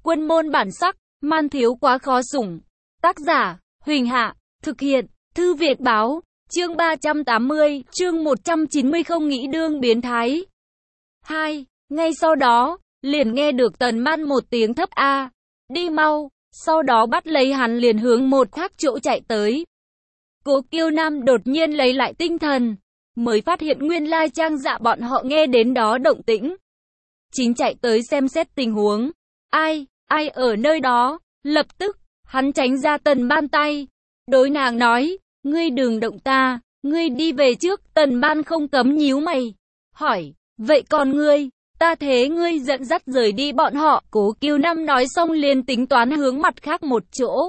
Quân môn bản sắc, man thiếu quá khó sủng. Tác giả, Huỳnh Hạ, thực hiện, Thư Việt Báo, chương 380, chương 190 không nghĩ đương biến thái. 2. Ngay sau đó, liền nghe được Tần Man một tiếng thấp a, đi mau, sau đó bắt lấy hắn liền hướng một khác chỗ chạy tới. Cố Kiêu Nam đột nhiên lấy lại tinh thần, mới phát hiện nguyên lai Trang Dạ bọn họ nghe đến đó động tĩnh. Chính chạy tới xem xét tình huống. Ai ở nơi đó? Lập tức, hắn tránh ra Tần Man tay. Đối nàng nói, ngươi đừng động ta, ngươi đi về trước. Tần Man không cấm nhíu mày, hỏi, vậy còn ngươi? Ta thế ngươi dẫn dắt rời đi bọn họ. Cố Kiêu Nam nói xong liền tính toán hướng mặt khác một chỗ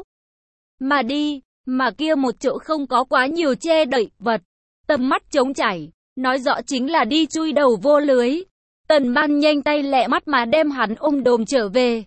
mà đi, mà kia một chỗ không có quá nhiều che đậy vật, tầm mắt trống trải, nói rõ chính là đi chui đầu vô lưới. Tần Man nhanh tay lẹ mắt mà đem hắn ôm đồm trở về.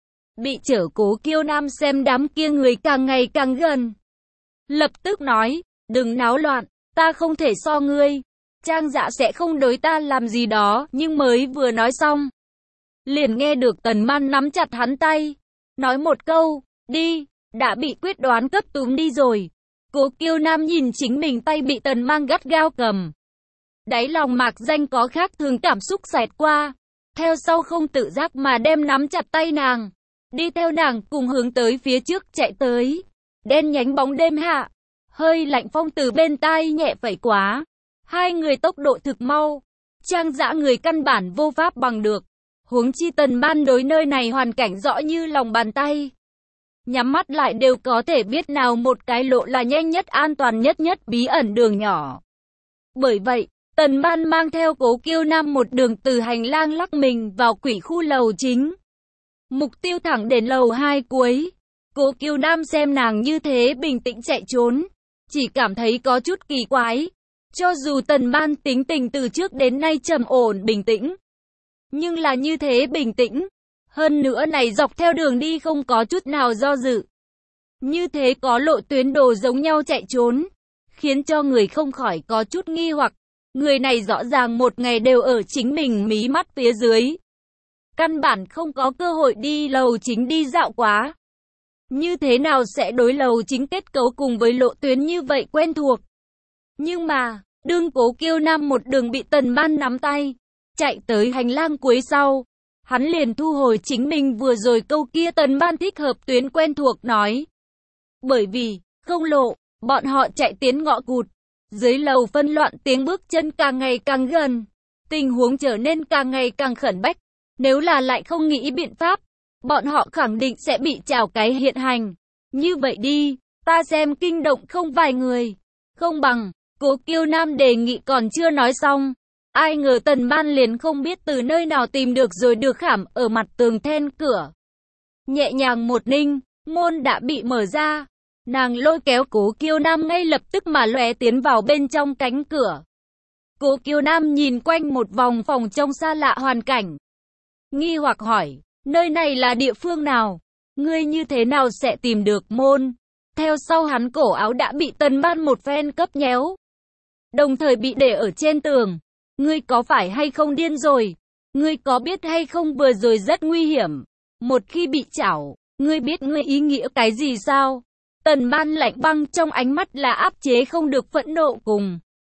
Bị chở Cố Kiêu Nam xem đám kia người càng ngày càng gần, lập tức nói, đừng náo loạn, ta không thể so ngươi. Trang Dạ sẽ không đối ta làm gì đó. Nhưng mới vừa nói xong, liền nghe được Tần Man nắm chặt hắn tay, nói một câu, đi, đã bị quyết đoán cấp túm đi rồi. Cố Kiêu Nam nhìn chính mình tay bị Tần Man gắt gao cầm, đáy lòng mạc danh có khác thường cảm xúc xẹt qua, theo sau không tự giác mà đem nắm chặt tay nàng, đi theo nàng cùng hướng tới phía trước chạy tới. Đen nhánh bóng đêm hạ, hơi lạnh phong từ bên tai nhẹ vẩy quá. Hai người tốc độ thực mau, Trang Dã người căn bản vô pháp bằng được. Huống chi Tần Man đối nơi này hoàn cảnh rõ như lòng bàn tay, nhắm mắt lại đều có thể biết nào một cái lộ là nhanh nhất an toàn nhất bí ẩn đường nhỏ. Bởi vậy, Tần Man mang theo Cố Kiêu Nam một đường từ hành lang lắc mình vào quỷ khu lầu chính. Mục tiêu thẳng đến lầu 2 cuối. Cố Kiêu Nam xem nàng như thế bình tĩnh chạy trốn, chỉ cảm thấy có chút kỳ quái. Cho dù Tần Man tính tình từ trước đến nay trầm ổn bình tĩnh, nhưng là như thế bình tĩnh. Hơn nữa này dọc theo đường đi không có chút nào do dự. Như thế có lộ tuyến đồ giống nhau chạy trốn, khiến cho người không khỏi có chút nghi hoặc. Người này rõ ràng một ngày đều ở chính mình mí mắt phía dưới, căn bản không có cơ hội đi lầu chính đi dạo quá. Như thế nào sẽ đối lầu chính kết cấu cùng với lộ tuyến như vậy quen thuộc? Nhưng mà, đương Cố Kiêu Nam một đường bị Tần Man nắm tay, chạy tới hành lang cuối sau, hắn liền thu hồi chính mình vừa rồi câu kia Tần Man thích hợp tuyến quen thuộc nói. Bởi vì, không lộ, bọn họ chạy tiến ngõ cụt, dưới lầu phân loạn tiếng bước chân càng ngày càng gần, tình huống trở nên càng ngày càng khẩn bách. Nếu là lại không nghĩ biện pháp, bọn họ khẳng định sẽ bị trảo cái hiện hành. Như vậy đi, ta xem kinh động không vài người, không bằng. Cố Kiêu Nam đề nghị còn chưa nói xong, ai ngờ Tần Man liền không biết từ nơi nào tìm được rồi được khảm ở mặt tường then cửa. Nhẹ nhàng một ninh, môn đã bị mở ra. Nàng lôi kéo Cố Kiêu Nam ngay lập tức mà lóe tiến vào bên trong cánh cửa. Cố Kiêu Nam nhìn quanh một vòng phòng trông xa lạ hoàn cảnh, nghi hoặc hỏi, nơi này là địa phương nào? Ngươi như thế nào sẽ tìm được môn? Theo sau hắn cổ áo đã bị Tần Man một phen cấp nhéo, đồng thời bị để ở trên tường. Ngươi có phải hay không điên rồi? Ngươi có biết hay không vừa rồi rất nguy hiểm. Một khi bị chảo, ngươi biết ngươi ý nghĩa cái gì sao? Tần Man lạnh băng trong ánh mắt là áp chế không được phẫn nộ cùng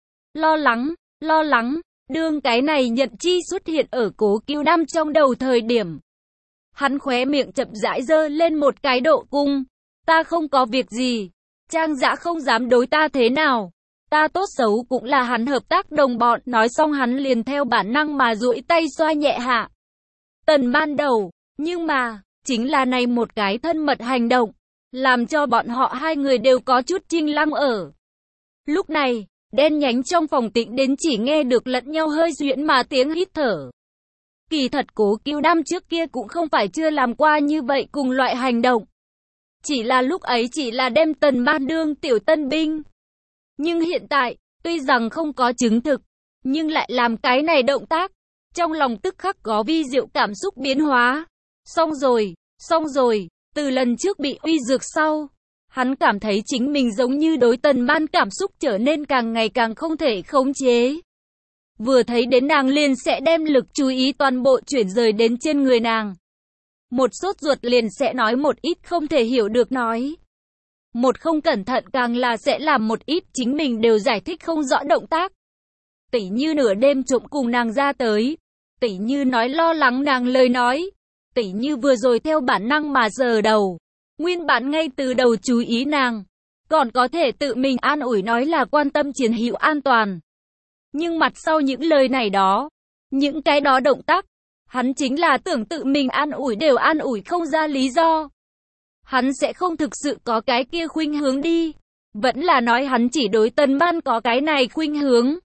lo lắng. Đương cái này nhận chi xuất hiện ở Cố Kiêu Nam trong đầu thời điểm, hắn khóe miệng chậm rãi giơ lên một cái độ cung. Ta không có việc gì, Trang Dã không dám đối ta thế nào. Ta tốt xấu cũng là hắn hợp tác đồng bọn. Nói xong hắn liền theo bản năng mà duỗi tay xoa nhẹ hạ Tần Man đầu. Nhưng mà, chính là này một cái thân mật hành động, làm cho bọn họ hai người đều có chút chinh lăng ở. Lúc này, đen nhánh trong phòng tĩnh đến chỉ nghe được lẫn nhau hơi duyễn mà tiếng hít thở. Kỳ thật Cố Kiêu Nam trước kia cũng không phải chưa làm qua như vậy cùng loại hành động. Chỉ là lúc ấy chỉ là đem Tần Man đương tiểu tân binh. Nhưng hiện tại, tuy rằng không có chứng thực, nhưng lại làm cái này động tác, trong lòng tức khắc có vi diệu cảm xúc biến hóa. Xong rồi, từ lần trước bị uy dược sau, hắn cảm thấy chính mình giống như đối Tần Man cảm xúc trở nên càng ngày càng không thể khống chế. Vừa thấy đến nàng liền sẽ đem lực chú ý toàn bộ chuyển rời đến trên người nàng. Một sốt ruột liền sẽ nói một ít không thể hiểu được nói. Một không cẩn thận càng là sẽ làm một ít chính mình đều giải thích không rõ động tác. Tỉ như nửa đêm trộm cùng nàng ra tới. Tỉ như nói lo lắng nàng lời nói. Tỉ như vừa rồi theo bản năng mà sờ đầu. Nguyên bản ngay từ đầu chú ý nàng. Còn có thể tự mình an ủi nói là quan tâm chiến hữu an toàn. Nhưng mặt sau những lời này đó, những cái đó động tác, hắn chính là tưởng tự mình an ủi đều an ủi không ra lý do. Hắn sẽ không thực sự có cái kia khuynh hướng đi. Vẫn là nói hắn chỉ đối Tần Ban có cái này khuynh hướng.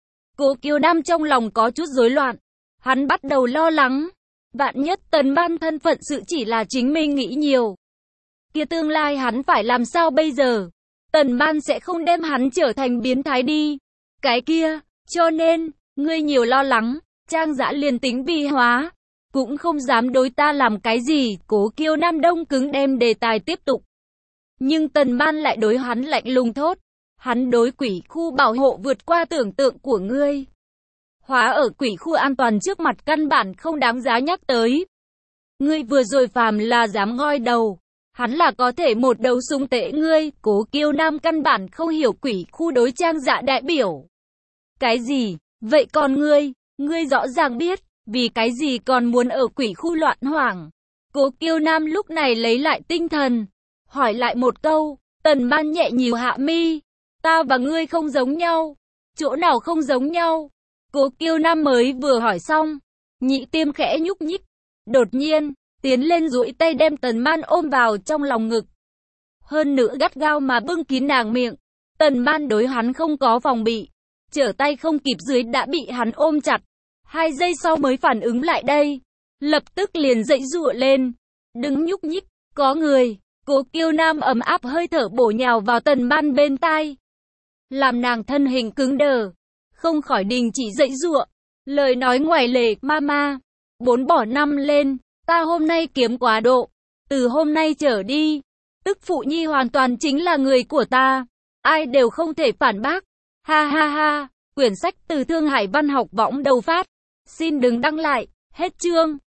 Cố Kiều Nam trong lòng có chút rối loạn. Hắn bắt đầu lo lắng. Vạn nhất Tần Ban thân phận sự chỉ là chính mình nghĩ nhiều. Kia tương lai hắn phải làm sao bây giờ? Tần Ban sẽ không đem hắn trở thành biến thái đi. Cái kia, cho nên, ngươi nhiều lo lắng, Trang Dã liền tính vi hóa. Cũng không dám đối ta làm cái gì, Cố Kiều Nam đông cứng đem đề tài tiếp tục. Nhưng Tần Ban lại đối hắn lạnh lùng thốt. Hắn đối quỷ khu bảo hộ vượt qua tưởng tượng của ngươi. Hóa ở quỷ khu an toàn trước mặt căn bản không đáng giá nhắc tới. Ngươi vừa rồi phàm là dám ngoi đầu. Hắn là có thể một đầu súng tệ ngươi. Cố Kiều Nam căn bản không hiểu quỷ khu đối Trang Dã đại biểu. Cái gì? Vậy còn ngươi rõ ràng biết. Vì cái gì còn muốn ở quỷ khu loạn hoảng? Cố Kiều Nam lúc này lấy lại tinh thần. Hỏi lại một câu. Tần Ban nhẹ nhíu hạ mi. Ta và ngươi không giống nhau. Chỗ nào không giống nhau? Cố Kiều Nam mới vừa hỏi xong. Nhị Tiêm khẽ nhúc nhích. Đột nhiên, tiến lên duỗi tay đem Tần Ban ôm vào trong lòng ngực. Hơn nữa gắt gao mà bưng kín nàng miệng. Tần Ban đối hắn không có phòng bị. Trở tay không kịp dưới đã bị hắn ôm chặt. 2 giây sau mới phản ứng lại đây. Lập tức liền dậy giụa lên. Đừng nhúc nhích, có người. Cố Kiều Nam ấm áp hơi thở bổ nhào vào Tần Ban bên tai. Làm nàng thân hình cứng đờ. Không khỏi đình chỉ dậy giụa. Lời nói ngoài lề, mama. 4 bỏ 5 lên. Ta hôm nay kiếm quá độ. Từ hôm nay trở đi. Tức phụ nhi hoàn toàn chính là người của ta. Ai đều không thể phản bác. Ha ha ha. Quyển sách từ Thương Hải Văn học võng đầu phát. Xin đừng đăng lại. Hết chương.